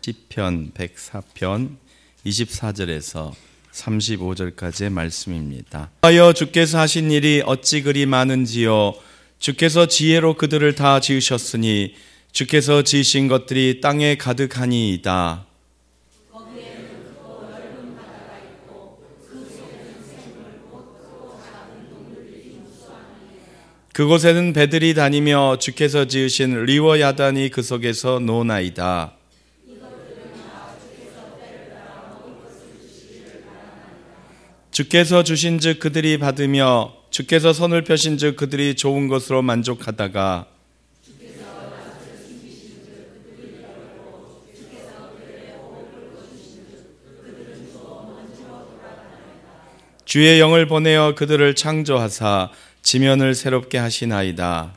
시편 104편 24절에서 35절까지의 말씀입니다. 하여 주께서 하신 일이 어찌 그리 많은지요. 주께서 지혜로 그들을 다 지으셨으니 주께서 지으신 것들이 땅에 가득하니이다. 그곳에는 배들이 다니며 주께서 지으신 리워 야단이 그 속에서 노나이다. 주께서 주신즉 그들이 받으며 주께서 손을 펴신즉 그들이 좋은 것으로 만족하다가 주의 영을 보내어 그들을 창조하사 지면을 새롭게 하시나이다.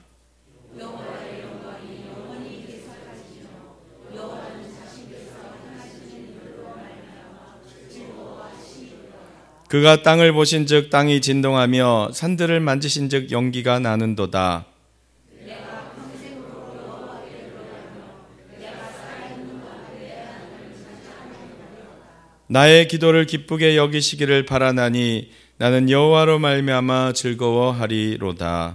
그가 땅을 보신즉 땅이 진동하며 산들을 만지신즉 연기가 나는도다. 나의 기도를 기쁘게 여기시기를 바라나니 나는 여호와로 말미암아 즐거워하리로다.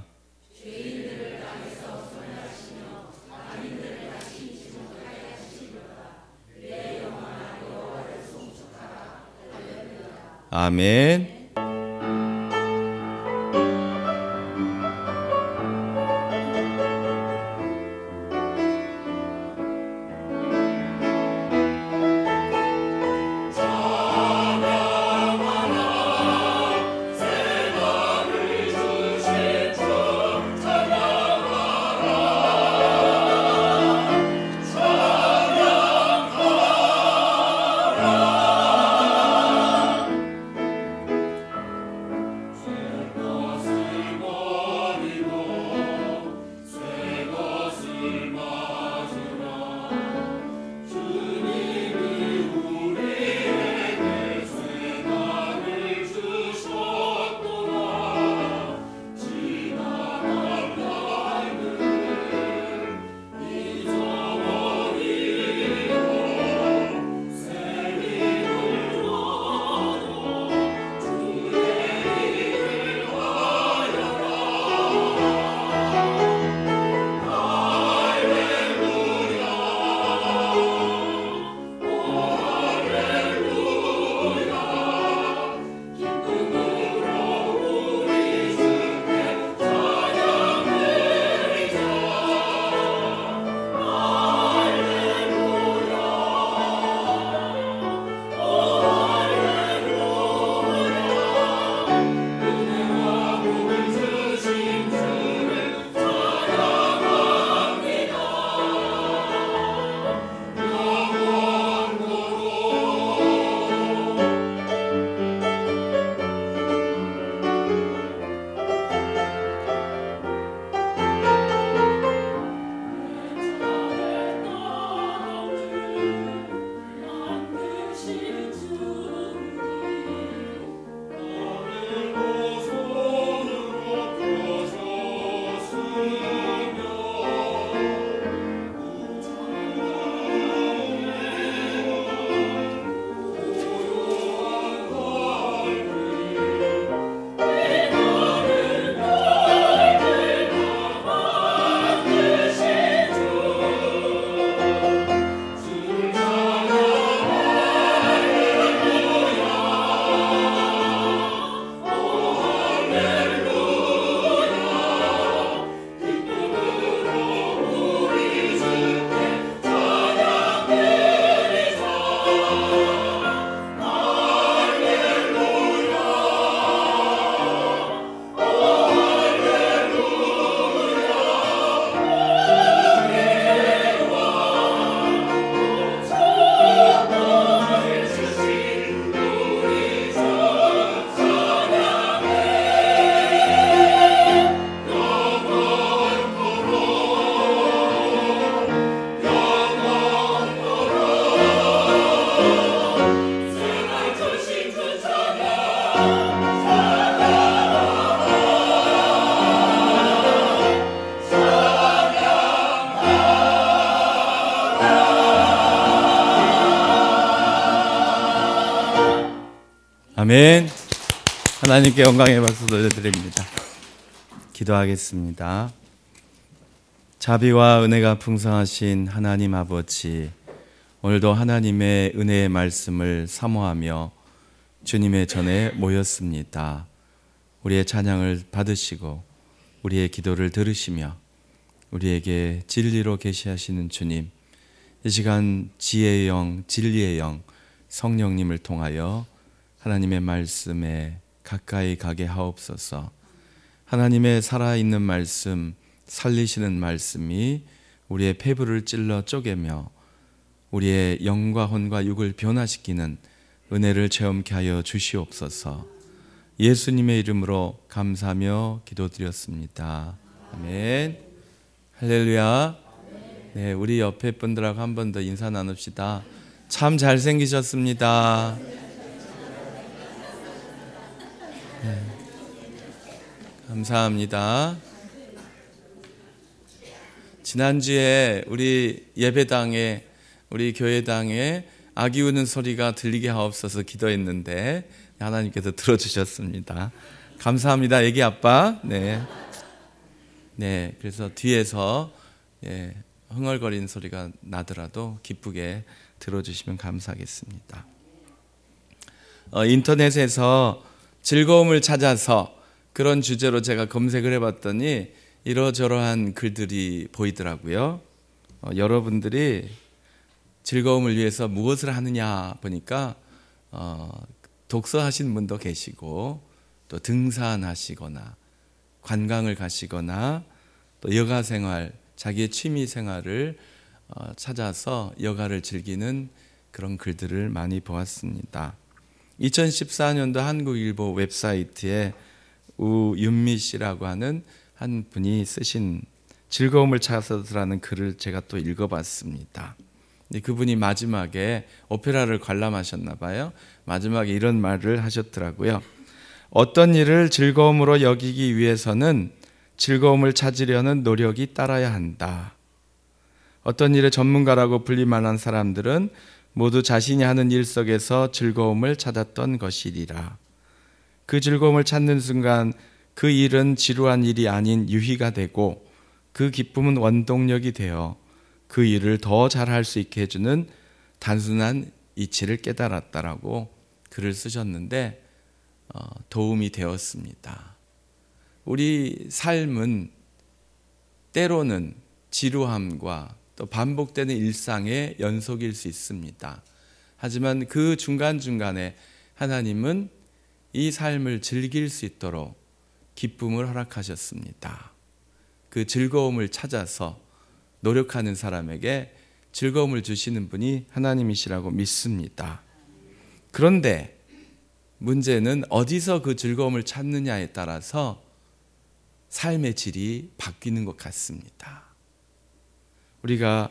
아멘. 아멘. 하나님께 영광의 박수 돌려드립니다. 기도하겠습니다. 자비와 은혜가 풍성하신 하나님 아버지, 오늘도 하나님의 은혜의 말씀을 사모하며 주님의 전에 모였습니다. 우리의 찬양을 받으시고 우리의 기도를 들으시며 우리에게 진리로 계시하시는 주님, 이 시간 지혜의 영, 진리의 영, 성령님을 통하여 하나님의 말씀에 가까이 가게 하옵소서. 하나님의 살아있는 말씀, 살리시는 말씀이 우리의 폐부를 찔러 쪼개며 우리의 영과 혼과 육을 변화시키는 은혜를 체험케 하여 주시옵소서. 예수님의 이름으로 감사하며 기도드렸습니다. 아멘. 할렐루야. 네, 우리 옆에 분들하고 한 번 더 인사 나눕시다. 참 잘생기셨습니다. 네. 감사합니다. 지난주에 우리 예배당에, 우리 교회당에 아기 우는 소리가 들리게 하옵소서 기도했는데 하나님께서 들어주셨습니다. 감사합니다, 애기 아빠. 네. 네, 그래서 뒤에서 흥얼거리는 소리가 나더라도 기쁘게 들어주시면 감사하겠습니다. 인터넷에서 즐거움을 찾아서 그런 주제로 제가 검색을 해봤더니 이러저러한 글들이 보이더라고요. 여러분들이 즐거움을 위해서 무엇을 하느냐 보니까 독서하시는 분도 계시고 또 등산하시거나 관광을 가시거나 또 여가 생활, 자기의 취미 생활을 찾아서 여가를 즐기는 그런 글들을 많이 보았습니다. 2014년도 한국일보 웹사이트에 우윤미 씨라고 하는 한 분이 쓰신 즐거움을 찾아서라는 글을 제가 또 읽어봤습니다. 그분이 마지막에 오페라를 관람하셨나 봐요. 마지막에 이런 말을 하셨더라고요. 어떤 일을 즐거움으로 여기기 위해서는 즐거움을 찾으려는 노력이 따라야 한다. 어떤 일의 전문가라고 불릴 만한 사람들은 모두 자신이 하는 일 속에서 즐거움을 찾았던 것이리라. 그 즐거움을 찾는 순간 그 일은 지루한 일이 아닌 유희가 되고 그 기쁨은 원동력이 되어 그 일을 더 잘할 수 있게 해주는 단순한 이치를 깨달았다라고 글을 쓰셨는데 도움이 되었습니다. 우리 삶은 때로는 지루함과 또 반복되는 일상의 연속일 수 있습니다. 하지만 그 중간중간에 하나님은 이 삶을 즐길 수 있도록 기쁨을 허락하셨습니다. 그 즐거움을 찾아서 노력하는 사람에게 즐거움을 주시는 분이 하나님이시라고 믿습니다. 그런데 문제는 어디서 그 즐거움을 찾느냐에 따라서 삶의 질이 바뀌는 것 같습니다. 우리가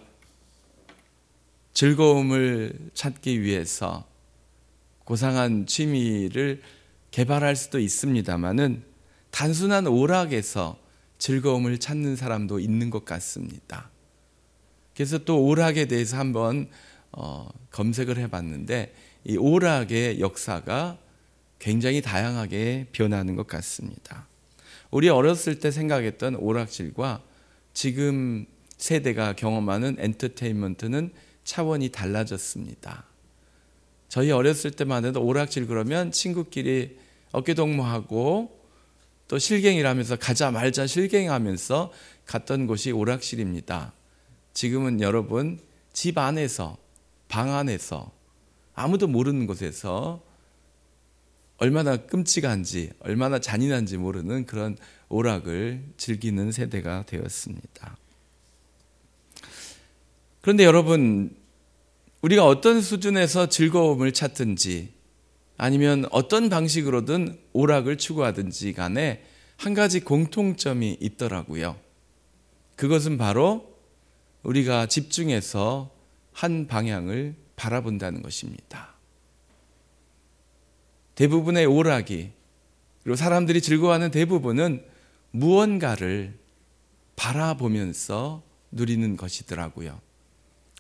즐거움을 찾기 위해서 고상한 취미를 개발할 수도 있습니다만은 단순한 오락에서 즐거움을 찾는 사람도 있는 것 같습니다. 그래서 또 오락에 대해서 한번 검색을 해봤는데 이 오락의 역사가 굉장히 다양하게 변하는 것 같습니다. 우리 어렸을 때 생각했던 오락실과 지금 세대가 경험하는 엔터테인먼트는 차원이 달라졌습니다. 저희 어렸을 때만 해도 오락실 그러면 친구끼리 어깨동무하고 또 실갱이를 가자 말자 실갱하면서 갔던 곳이 오락실입니다. 지금은 여러분 집 안에서, 방 안에서 아무도 모르는 곳에서 얼마나 끔찍한지 얼마나 잔인한지 모르는 그런 오락을 즐기는 세대가 되었습니다. 그런데 여러분, 우리가 어떤 수준에서 즐거움을 찾든지 아니면 어떤 방식으로든 오락을 추구하든지 간에 한 가지 공통점이 있더라고요. 그것은 바로 우리가 집중해서 한 방향을 바라본다는 것입니다. 대부분의 오락이, 그리고 사람들이 즐거워하는 대부분은 무언가를 바라보면서 누리는 것이더라고요.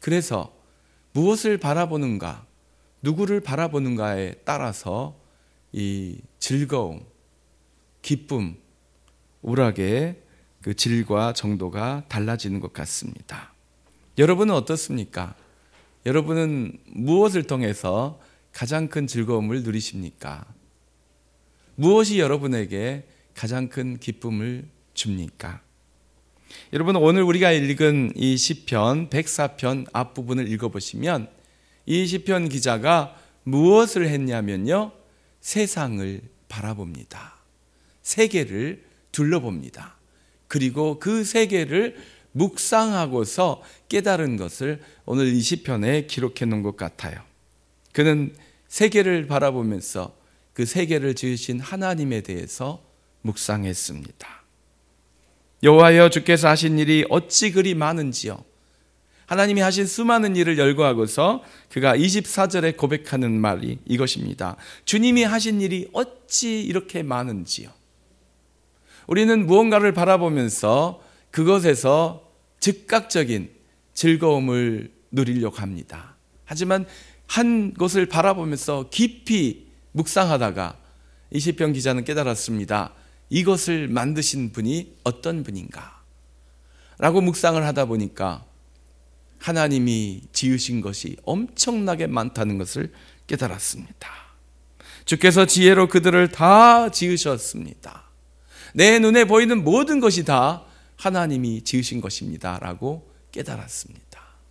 그래서 무엇을 바라보는가, 누구를 바라보는가에 따라서 이 즐거움, 기쁨, 우락의 그 질과 정도가 달라지는 것 같습니다. 여러분은 어떻습니까? 여러분은 무엇을 통해서 가장 큰 즐거움을 누리십니까? 무엇이 여러분에게 가장 큰 기쁨을 줍니까? 여러분, 오늘 우리가 읽은 이 시편 104편 앞부분을 읽어보시면 이 시편 기자가 무엇을 했냐면요, 세상을 바라봅니다. 세계를 둘러봅니다. 그리고 그 세계를 묵상하고서 깨달은 것을 오늘 이 시편에 기록해 놓은 것 같아요. 그는 세계를 바라보면서 그 세계를 지으신 하나님에 대해서 묵상했습니다. 여호와여, 주께서 하신 일이 어찌 그리 많은지요. 하나님이 하신 수많은 일을 열거하고서 그가 24절에 고백하는 말이 이것입니다. 주님이 하신 일이 어찌 이렇게 많은지요. 우리는 무언가를 바라보면서 그것에서 즉각적인 즐거움을 누리려고 합니다. 하지만 한 곳을 바라보면서 깊이 묵상하다가 이 시편 기자는 깨달았습니다. 이것을 만드신 분이 어떤 분인가? 라고 묵상을 하다 보니까 하나님이 지으신 것이 엄청나게 많다는 것을 깨달았습니다. 주께서 지혜로 그들을 다 지으셨습니다. 내 눈에 보이는 모든 것이 다 하나님이 지으신 것입니다. 라고 깨달았습니다.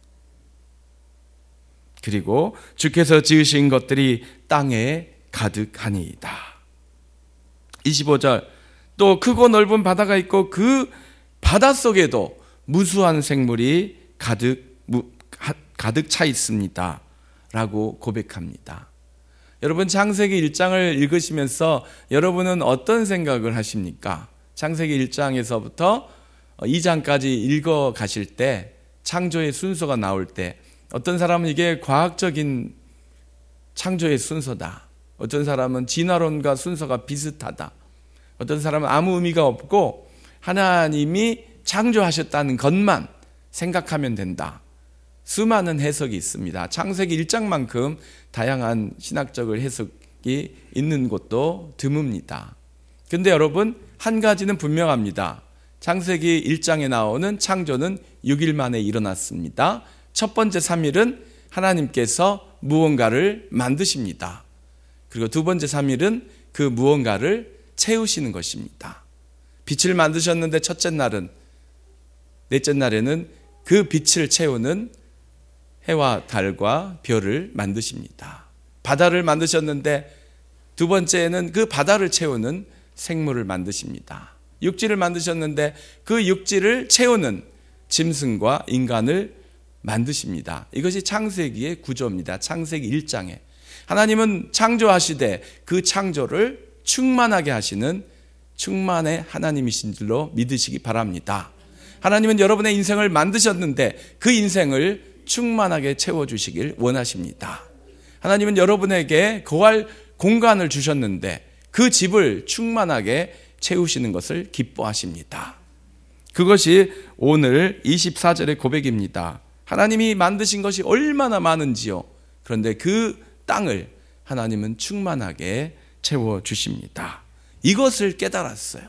그리고 주께서 지으신 것들이 땅에 가득하니이다. 25절, 또 크고 넓은 바다가 있고 그 바다 속에도 무수한 생물이 가득 차 있습니다. 라고 고백합니다. 여러분, 창세기 1장을 읽으시면서 여러분은 어떤 생각을 하십니까? 창세기 1장에서부터 2장까지 읽어 가실 때 창조의 순서가 나올 때 어떤 사람은 이게 과학적인 창조의 순서다. 어떤 사람은 진화론과 순서가 비슷하다. 어떤 사람은 아무 의미가 없고 하나님이 창조하셨다는 것만 생각하면 된다. 수많은 해석이 있습니다. 창세기 1장만큼 다양한 신학적 해석이 있는 곳도 드뭅니다. 그런데 여러분, 한 가지는 분명합니다. 창세기 1장에 나오는 창조는 6일 만에 일어났습니다. 첫 번째 3일은 하나님께서 무언가를 만드십니다. 그리고 두 번째 3일은 그 무언가를 채우시는 것입니다. 빛을 만드셨는데 첫째 날은, 넷째 날에는 그 빛을 채우는 해와 달과 별을 만드십니다. 바다를 만드셨는데 두 번째에는 그 바다를 채우는 생물을 만드십니다. 육지를 만드셨는데 그 육지를 채우는 짐승과 인간을 만드십니다. 이것이 창세기의 구조입니다. 창세기 1장에 하나님은 창조하시되 그 창조를 충만하게 하시는 충만의 하나님이신 줄로 믿으시기 바랍니다. 하나님은 여러분의 인생을 만드셨는데 그 인생을 충만하게 채워주시길 원하십니다. 하나님은 여러분에게 거할 공간을 주셨는데 그 집을 충만하게 채우시는 것을 기뻐하십니다. 그것이 오늘 24절의 고백입니다. 하나님이 만드신 것이 얼마나 많은지요. 그런데 그 땅을 하나님은 충만하게 채워주십니다. 이것을 깨달았어요.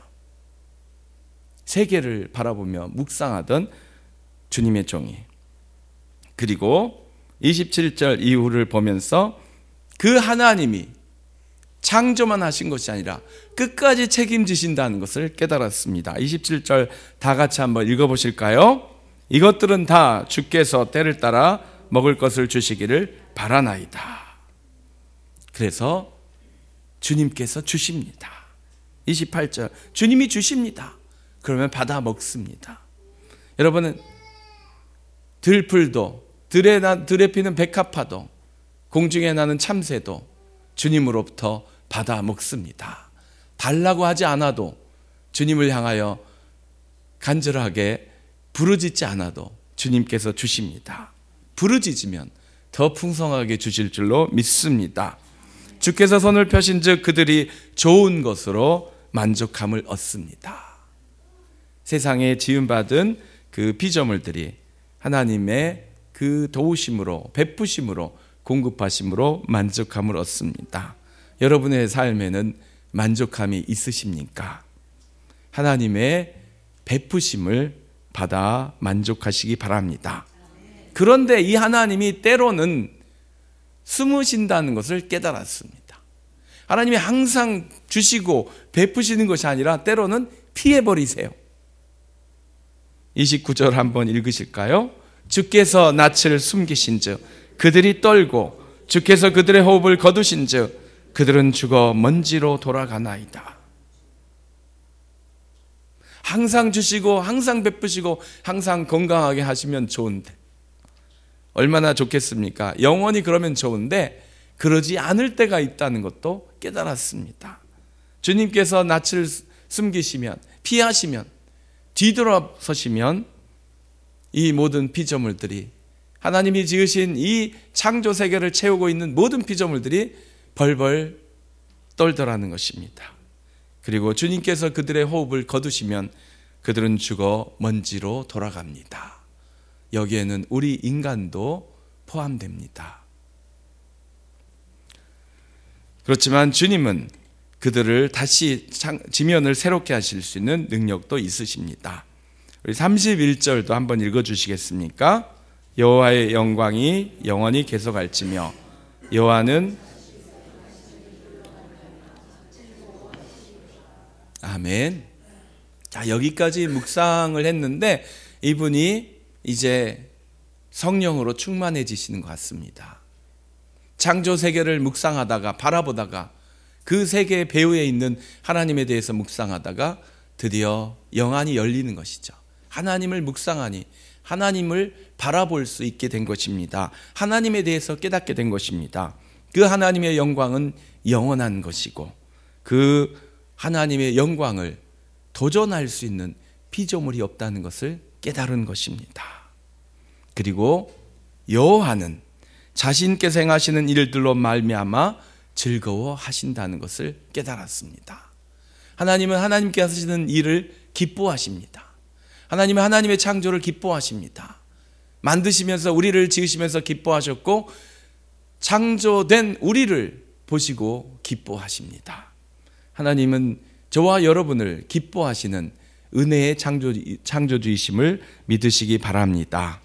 세계를 바라보며 묵상하던 주님의 종이. 그리고 27절 이후를 보면서 그 하나님이 창조만 하신 것이 아니라 끝까지 책임지신다는 것을 깨달았습니다. 27절 다 같이 한번 읽어보실까요? 이것들은 다 주께서 때를 따라 먹을 것을 주시기를 바라나이다. 그래서 주님께서 주십니다. 28절 주님이 주십니다. 그러면 받아 먹습니다. 여러분은 들풀도 들에 피는 백합화도 공중에 나는 참새도 주님으로부터 받아 먹습니다. 달라고 하지 않아도 주님을 향하여 간절하게 부르짖지 않아도 주님께서 주십니다. 부르짖으면 더 풍성하게 주실 줄로 믿습니다. 주께서 손을 펴신 즉 그들이 좋은 것으로 만족함을 얻습니다. 세상에 지음받은 그 피조물들이 하나님의 그 도우심으로 베푸심으로 공급하심으로 만족함을 얻습니다. 여러분의 삶에는 만족함이 있으십니까? 하나님의 베푸심을 받아 만족하시기 바랍니다. 그런데 이 하나님이 때로는 숨으신다는 것을 깨달았습니다. 하나님이 항상 주시고 베푸시는 것이 아니라 때로는 피해버리세요. 29절 한번 읽으실까요? 주께서 낯을 숨기신즉 그들이 떨고 주께서 그들의 호흡을 거두신즉 그들은 죽어 먼지로 돌아가나이다. 항상 주시고 항상 베푸시고 항상 건강하게 하시면 좋은데 얼마나 좋겠습니까? 영원히 그러면 좋은데 그러지 않을 때가 있다는 것도 깨달았습니다. 주님께서 낯을 숨기시면, 피하시면, 뒤돌아서시면 이 모든 피조물들이, 하나님이 지으신 이 창조 세계를 채우고 있는 모든 피조물들이 벌벌 떨더라는 것입니다. 그리고 주님께서 그들의 호흡을 거두시면 그들은 죽어 먼지로 돌아갑니다. 여기에는 우리 인간도 포함됩니다. 그렇지만 주님은 그들을 다시 지면을 새롭게 하실 수 있는 능력도 있으십니다. 우리 31절도 한번 읽어주시겠습니까? 여호와의 영광이 영원히 계속할지며 여호와는 아멘. 자, 여기까지 묵상을 했는데 이분이 이제 성령으로 충만해지시는 것 같습니다. 창조 세계를 묵상하다가 바라보다가 그 세계의 배후에 있는 하나님에 대해서 묵상하다가 드디어 영안이 열리는 것이죠. 하나님을 묵상하니 하나님을 바라볼 수 있게 된 것입니다. 하나님에 대해서 깨닫게 된 것입니다. 그 하나님의 영광은 영원한 것이고 그 하나님의 영광을 도전할 수 있는 피조물이 없다는 것을 깨달은 것입니다. 그리고 여호와는 자신께서 행하시는 일들로 말미암아 즐거워하신다는 것을 깨달았습니다. 하나님은 하나님께서 하시는 일을 기뻐하십니다. 하나님은 하나님의 창조를 기뻐하십니다. 만드시면서 우리를 지으시면서 기뻐하셨고 창조된 우리를 보시고 기뻐하십니다. 하나님은 저와 여러분을 기뻐하시는 은혜의 창조주이심을 믿으시기 바랍니다.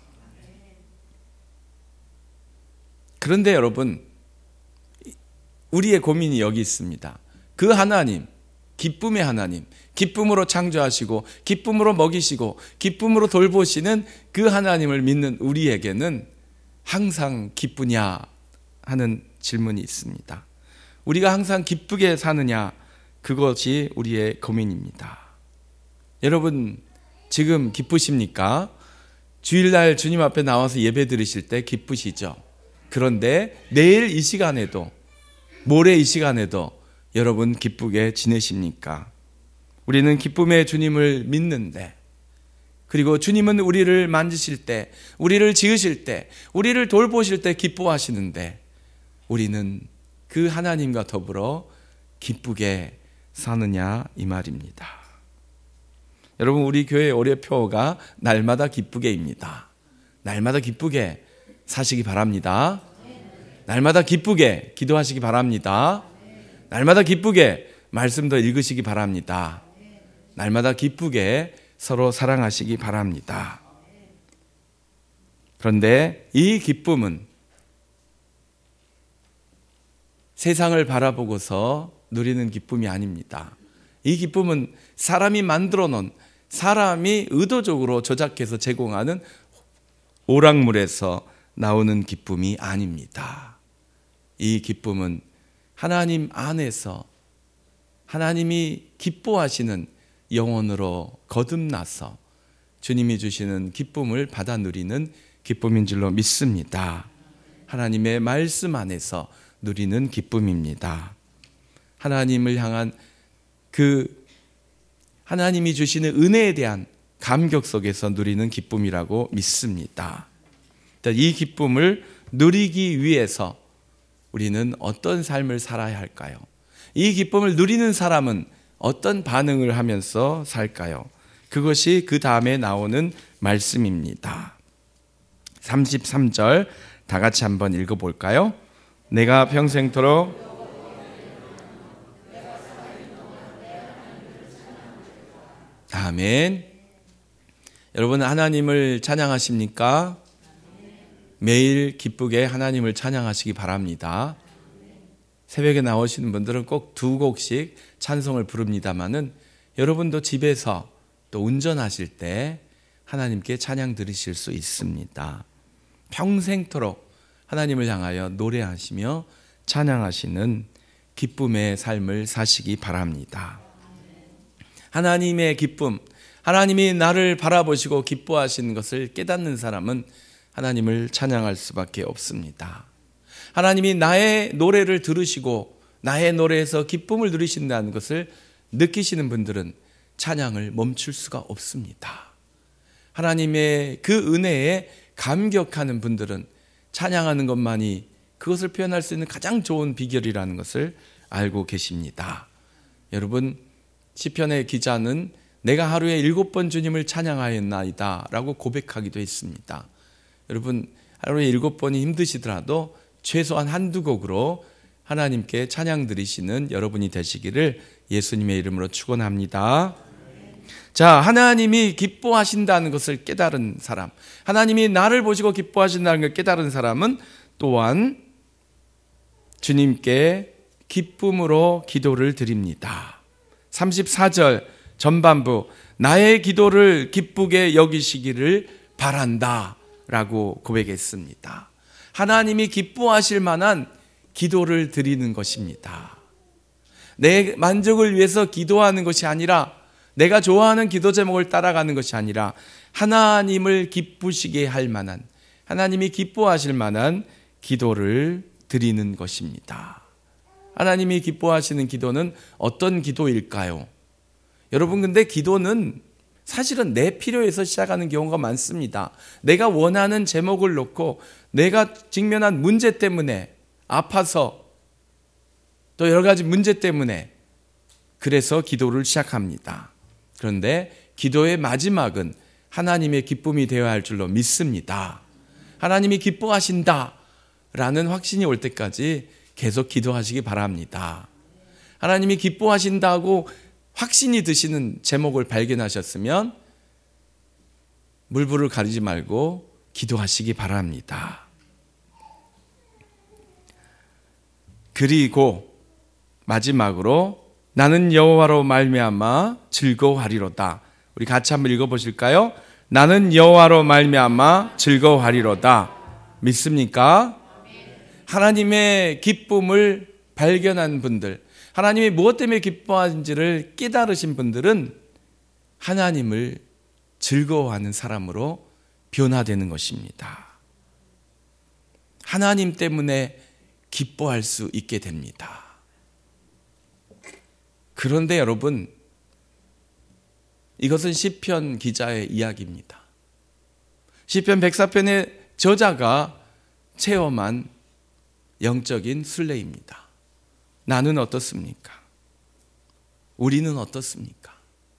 그런데 여러분, 우리의 고민이 여기 있습니다. 그 하나님, 기쁨의 하나님, 기쁨으로 창조하시고 기쁨으로 먹이시고 기쁨으로 돌보시는 그 하나님을 믿는 우리에게는 항상 기쁘냐 하는 질문이 있습니다. 우리가 항상 기쁘게 사느냐, 그것이 우리의 고민입니다. 여러분, 지금 기쁘십니까? 주일날 주님 앞에 나와서 예배 드리실 때 기쁘시죠? 그런데 내일 이 시간에도, 모레 이 시간에도 여러분 기쁘게 지내십니까? 우리는 기쁨의 주님을 믿는데, 그리고 주님은 우리를 만지실 때, 우리를 지으실 때, 우리를 돌보실 때 기뻐하시는데 우리는 그 하나님과 더불어 기쁘게 사느냐 이 말입니다. 여러분, 우리 교회 올해표가 날마다 기쁘게입니다. 날마다 기쁘게 사시기 바랍니다. 날마다 기쁘게 기도하시기 바랍니다. 날마다 기쁘게 말씀도 읽으시기 바랍니다. 날마다 기쁘게 서로 사랑하시기 바랍니다. 그런데 이 기쁨은 세상을 바라보고서 누리는 기쁨이 아닙니다. 이 기쁨은 사람이 만들어 놓은, 사람이 의도적으로 조작해서 제공하는 오락물에서 나오는 기쁨이 아닙니다. 이 기쁨은 하나님 안에서 하나님이 기뻐하시는 영혼으로 거듭나서 주님이 주시는 기쁨을 받아 누리는 기쁨인 줄로 믿습니다. 하나님의 말씀 안에서 누리는 기쁨입니다. 하나님을 향한 그 하나님이 주시는 은혜에 대한 감격 속에서 누리는 기쁨이라고 믿습니다. 이 기쁨을 누리기 위해서 우리는 어떤 삶을 살아야 할까요? 이 기쁨을 누리는 사람은 어떤 반응을 하면서 살까요? 그것이 그 다음에 나오는 말씀입니다. 33절 다 같이 한번 읽어볼까요? 내가 평생토록 아멘. 여러분, 하나님을 찬양하십니까? 매일 기쁘게 하나님을 찬양하시기 바랍니다. 새벽에 나오시는 분들은 꼭 2곡씩 찬송을 부릅니다마는 여러분도 집에서 또 운전하실 때 하나님께 찬양 드리실 수 있습니다. 평생토록 하나님을 향하여 노래하시며 찬양하시는 기쁨의 삶을 사시기 바랍니다. 하나님의 기쁨, 하나님이 나를 바라보시고 기뻐하시는 것을 깨닫는 사람은 하나님을 찬양할 수밖에 없습니다. 하나님이 나의 노래를 들으시고 나의 노래에서 기쁨을 누리신다는 것을 느끼시는 분들은 찬양을 멈출 수가 없습니다. 하나님의 그 은혜에 감격하는 분들은 찬양하는 것만이 그것을 표현할 수 있는 가장 좋은 비결이라는 것을 알고 계십니다. 여러분, 시편의 기자는 내가 하루에 7번 주님을 찬양하였나이다 라고 고백하기도 했습니다. 여러분, 하루에 7번이 힘드시더라도 최소한 한두 곡으로 하나님께 찬양 드리시는 여러분이 되시기를 예수님의 이름으로 축원합니다. 자, 하나님이 기뻐하신다는 것을 깨달은 사람, 하나님이 나를 보시고 기뻐하신다는 걸 깨달은 사람은 또한 주님께 기쁨으로 기도를 드립니다. 34절 전반부, 나의 기도를 기쁘게 여기시기를 바란다 라고 고백했습니다. 하나님이 기뻐하실 만한 기도를 드리는 것입니다. 내 만족을 위해서 기도하는 것이 아니라, 내가 좋아하는 기도 제목을 따라가는 것이 아니라 하나님을 기쁘시게 할 만한, 하나님이 기뻐하실 만한 기도를 드리는 것입니다. 하나님이 기뻐하시는 기도는 어떤 기도일까요? 여러분, 근데 기도는 사실은 내 필요에서 시작하는 경우가 많습니다. 내가 원하는 제목을 놓고 내가 직면한 문제 때문에, 아파서, 또 여러 가지 문제 때문에 그래서 기도를 시작합니다. 그런데 기도의 마지막은 하나님의 기쁨이 되어야 할 줄로 믿습니다. 하나님이 기뻐하신다 라는 확신이 올 때까지 계속 기도하시기 바랍니다. 하나님이 기뻐하신다고 확신이 드시는 제목을 발견하셨으면 물불을 가리지 말고 기도하시기 바랍니다. 그리고 마지막으로 나는 여호와로 말미암아 즐거워하리로다. 우리 같이 한번 읽어보실까요? 나는 여호와로 말미암아 즐거워하리로다. 믿습니까? 하나님의 기쁨을 발견한 분들, 하나님이 무엇 때문에 기뻐하는지를 깨달으신 분들은 하나님을 즐거워하는 사람으로 변화되는 것입니다. 하나님 때문에 기뻐할 수 있게 됩니다. 그런데 여러분, 이것은 시편 기자의 이야기입니다. 시편 104편의 저자가 체험한 영적인 순례입니다. 나는 어떻습니까? 우리는 어떻습니까?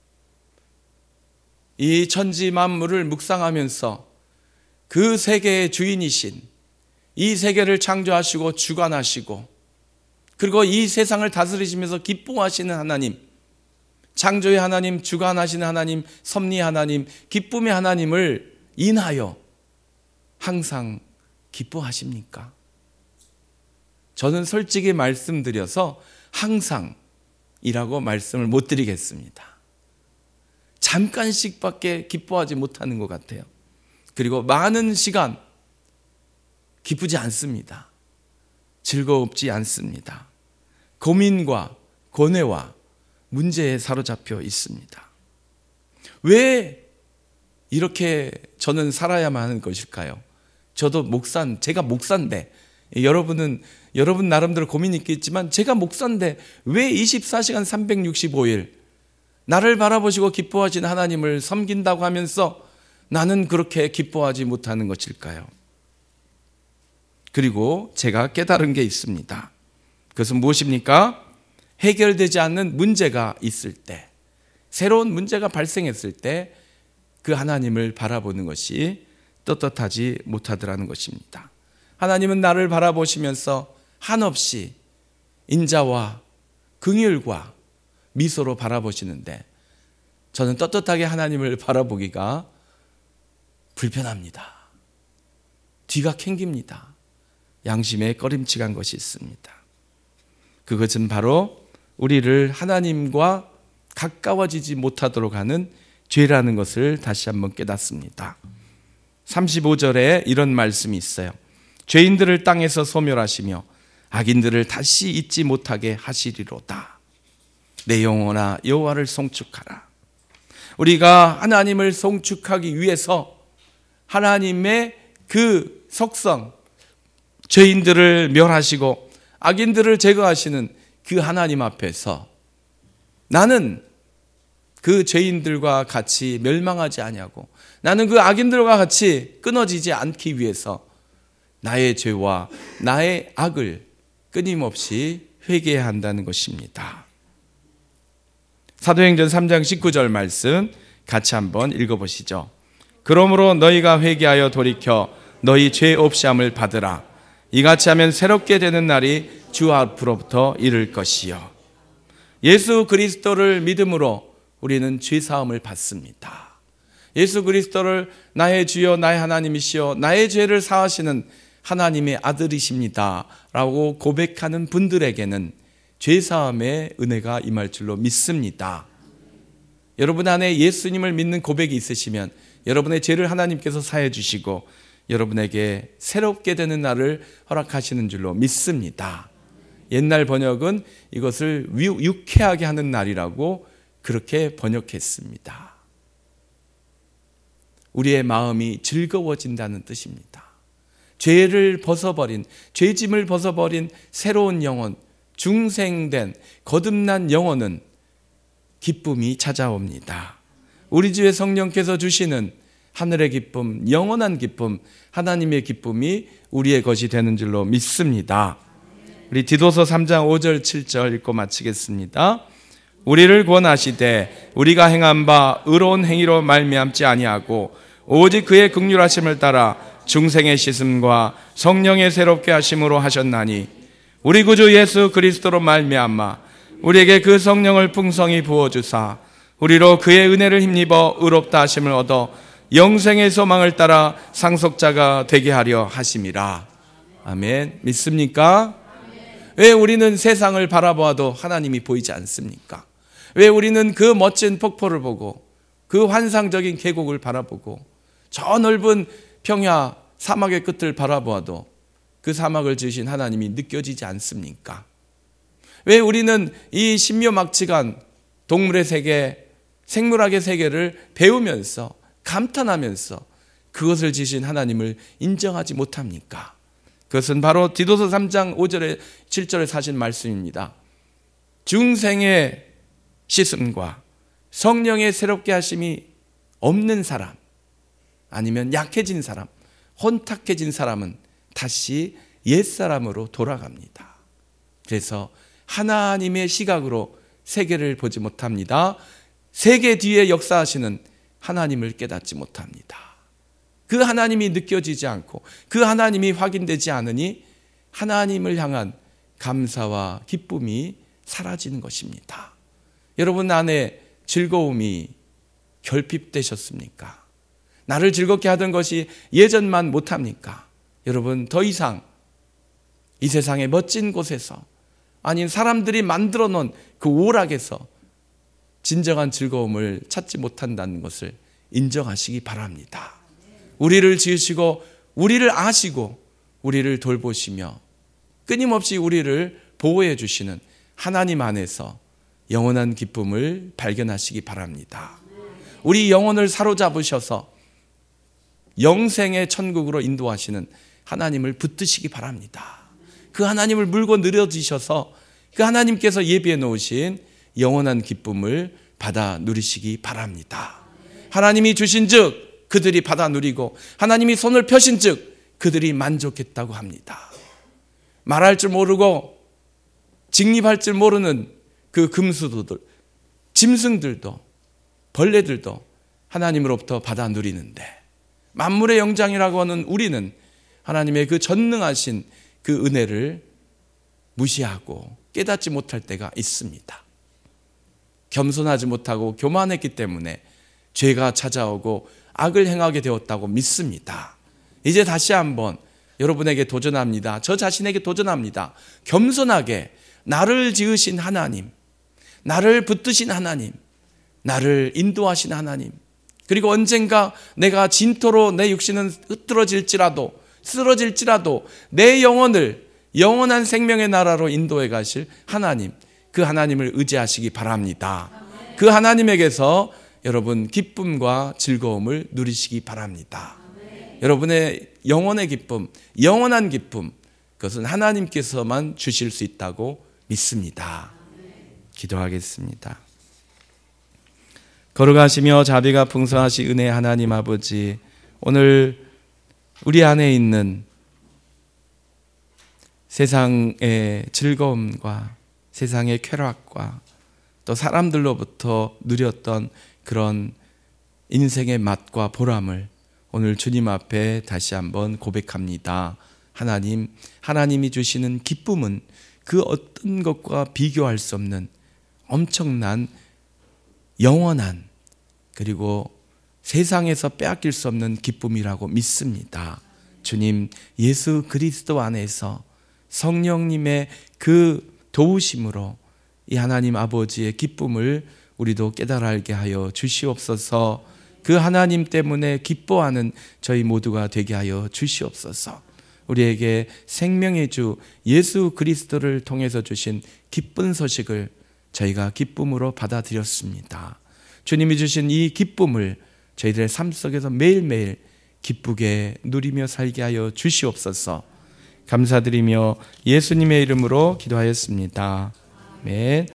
이 천지 만물을 묵상하면서 그 세계의 주인이신, 이 세계를 창조하시고 주관하시고 그리고 이 세상을 다스리시면서 기뻐하시는 하나님, 창조의 하나님, 주관하시는 하나님, 섭리 하나님, 기쁨의 하나님을 인하여 항상 기뻐하십니까? 저는 솔직히 말씀드려서 항상이라고 말씀을 못 드리겠습니다. 잠깐씩밖에 기뻐하지 못하는 것 같아요. 그리고 많은 시간 기쁘지 않습니다. 즐겁지 않습니다. 고민과 고뇌와 문제에 사로잡혀 있습니다. 왜 이렇게 저는 살아야만 하는 것일까요? 제가 목사인데, 여러분 나름대로 고민이 있겠지만 제가 목사인데 왜 24시간 365일 나를 바라보시고 기뻐하시는 하나님을 섬긴다고 하면서 나는 그렇게 기뻐하지 못하는 것일까요? 그리고 제가 깨달은 게 있습니다. 그것은 무엇입니까? 해결되지 않는 문제가 있을 때, 새로운 문제가 발생했을 때 그 하나님을 바라보는 것이 떳떳하지 못하더라는 것입니다. 하나님은 나를 바라보시면서 한없이 인자와 긍휼과 미소로 바라보시는데 저는 떳떳하게 하나님을 바라보기가 불편합니다. 뒤가 캥깁니다. 양심에 꺼림칙한 것이 있습니다. 그것은 바로 우리를 하나님과 가까워지지 못하도록 하는 죄라는 것을 다시 한번 깨닫습니다. 35절에 이런 말씀이 있어요. 죄인들을 땅에서 소멸하시며 악인들을 다시 잊지 못하게 하시리로다. 내 영혼아 여호와를 송축하라. 우리가 하나님을 송축하기 위해서 하나님의 그 속성, 죄인들을 멸하시고 악인들을 제거하시는 그 하나님 앞에서 나는 그 죄인들과 같이 멸망하지 아니하고 나는 그 악인들과 같이 끊어지지 않기 위해서 나의 죄와 나의 악을 끊임없이 회개해야 한다는 것입니다. 사도행전 3장 19절 말씀 같이 한번 읽어보시죠. 그러므로 너희가 회개하여 돌이켜 너희 죄 없이함을 받으라. 이같이 하면 새롭게 되는 날이 주 앞으로부터 이를 것이요. 예수 그리스도를 믿음으로 우리는 죄사함을 받습니다. 예수 그리스도를 나의 주여 나의 하나님이시여 나의 죄를 사하시는 하나님의 아들이십니다 라고 고백하는 분들에게는 죄사함의 은혜가 임할 줄로 믿습니다. 여러분 안에 예수님을 믿는 고백이 있으시면 여러분의 죄를 하나님께서 사해 주시고 여러분에게 새롭게 되는 날을 허락하시는 줄로 믿습니다. 옛날 번역은 이것을 유쾌하게 하는 날이라고 그렇게 번역했습니다. 우리의 마음이 즐거워진다는 뜻입니다. 죄를 벗어버린, 죄짐을 벗어버린 새로운 영혼, 중생된 거듭난 영혼은 기쁨이 찾아옵니다. 우리 주의 성령께서 주시는 하늘의 기쁨, 영원한 기쁨, 하나님의 기쁨이 우리의 것이 되는 줄로 믿습니다. 우리 디도서 3장 5절 7절 읽고 마치겠습니다. 우리를 구원하시되 우리가 행한 바 의로운 행위로 말미암지 아니하고 오직 그의 긍휼하심을 따라 중생의 씻음과 성령의 새롭게 하심으로 하셨나니 우리 구주 예수 그리스도로 말미암아 우리에게 그 성령을 풍성히 부어주사 우리로 그의 은혜를 힘입어 의롭다 하심을 얻어 영생의 소망을 따라 상속자가 되게 하려 하심이라. 아멘. 믿습니까? 왜 우리는 세상을 바라보아도 하나님이 보이지 않습니까? 왜 우리는 그 멋진 폭포를 보고 그 환상적인 계곡을 바라보고 저 넓은 평야 사막의 끝을 바라보아도 그 사막을 지으신 하나님이 느껴지지 않습니까? 왜 우리는 이 신묘막측한 동물의 세계, 생물학의 세계를 배우면서 감탄하면서 그것을 지으신 하나님을 인정하지 못합니까? 그것은 바로 디도서 3장 5절에 7절에 사신 말씀입니다. 중생의 씻음과 성령의 새롭게 하심이 없는 사람, 아니면 약해진 사람, 혼탁해진 사람은 다시 옛사람으로 돌아갑니다. 그래서 하나님의 시각으로 세계를 보지 못합니다. 세계 뒤에 역사하시는 하나님을 깨닫지 못합니다. 그 하나님이 느껴지지 않고 그 하나님이 확인되지 않으니 하나님을 향한 감사와 기쁨이 사라지는 것입니다. 여러분 안에 즐거움이 결핍되셨습니까? 나를 즐겁게 하던 것이 예전만 못합니까? 여러분 더 이상 이 세상의 멋진 곳에서 아닌 사람들이 만들어 놓은 그 오락에서 진정한 즐거움을 찾지 못한다는 것을 인정하시기 바랍니다. 우리를 지으시고 우리를 아시고 우리를 돌보시며 끊임없이 우리를 보호해 주시는 하나님 안에서 영원한 기쁨을 발견하시기 바랍니다. 우리 영혼을 사로잡으셔서 영생의 천국으로 인도하시는 하나님을 붙드시기 바랍니다. 그 하나님을 물고 늘어지셔서 그 하나님께서 예비해 놓으신 영원한 기쁨을 받아 누리시기 바랍니다. 하나님이 주신 즉 그들이 받아 누리고 하나님이 손을 펴신 즉 그들이 만족했다고 합니다. 말할 줄 모르고 직립할 줄 모르는 그 금수도들, 짐승들도 벌레들도 하나님으로부터 받아 누리는데 만물의 영장이라고 하는 우리는 하나님의 그 전능하신 그 은혜를 무시하고 깨닫지 못할 때가 있습니다. 겸손하지 못하고 교만했기 때문에 죄가 찾아오고 악을 행하게 되었다고 믿습니다. 이제 다시 한번 여러분에게 도전합니다. 저 자신에게 도전합니다. 겸손하게 나를 지으신 하나님, 나를 붙드신 하나님, 나를 인도하신 하나님, 그리고 언젠가 내가 진토로 내 육신은 흩어질지라도 쓰러질지라도 내 영혼을 영원한 생명의 나라로 인도해 가실 하나님, 그 하나님을 의지하시기 바랍니다. 그 하나님에게서 여러분 기쁨과 즐거움을 누리시기 바랍니다. 여러분의 영혼의 기쁨, 영원한 기쁨, 그것은 하나님께서만 주실 수 있다고 믿습니다. 기도하겠습니다. 거룩하시며 자비가 풍성하신 은혜 하나님 아버지, 오늘 우리 안에 있는 세상의 즐거움과 세상의 쾌락과 또 사람들로부터 누렸던 그런 인생의 맛과 보람을 오늘 주님 앞에 다시 한번 고백합니다. 하나님, 하나님이 주시는 기쁨은 그 어떤 것과 비교할 수 없는 엄청난 영원한, 그리고 세상에서 빼앗길 수 없는 기쁨이라고 믿습니다. 주님, 예수 그리스도 안에서 성령님의 그 도우심으로 이 하나님 아버지의 기쁨을 우리도 깨달아 알게 하여 주시옵소서. 그 하나님 때문에 기뻐하는 저희 모두가 되게 하여 주시옵소서. 우리에게 생명의 주 예수 그리스도를 통해서 주신 기쁜 소식을 저희가 기쁨으로 받아들였습니다. 주님이 주신 이 기쁨을 저희들의 삶 속에서 매일매일 기쁘게 누리며 살게 하여 주시옵소서. 감사드리며 예수님의 이름으로 기도하였습니다. 아멘.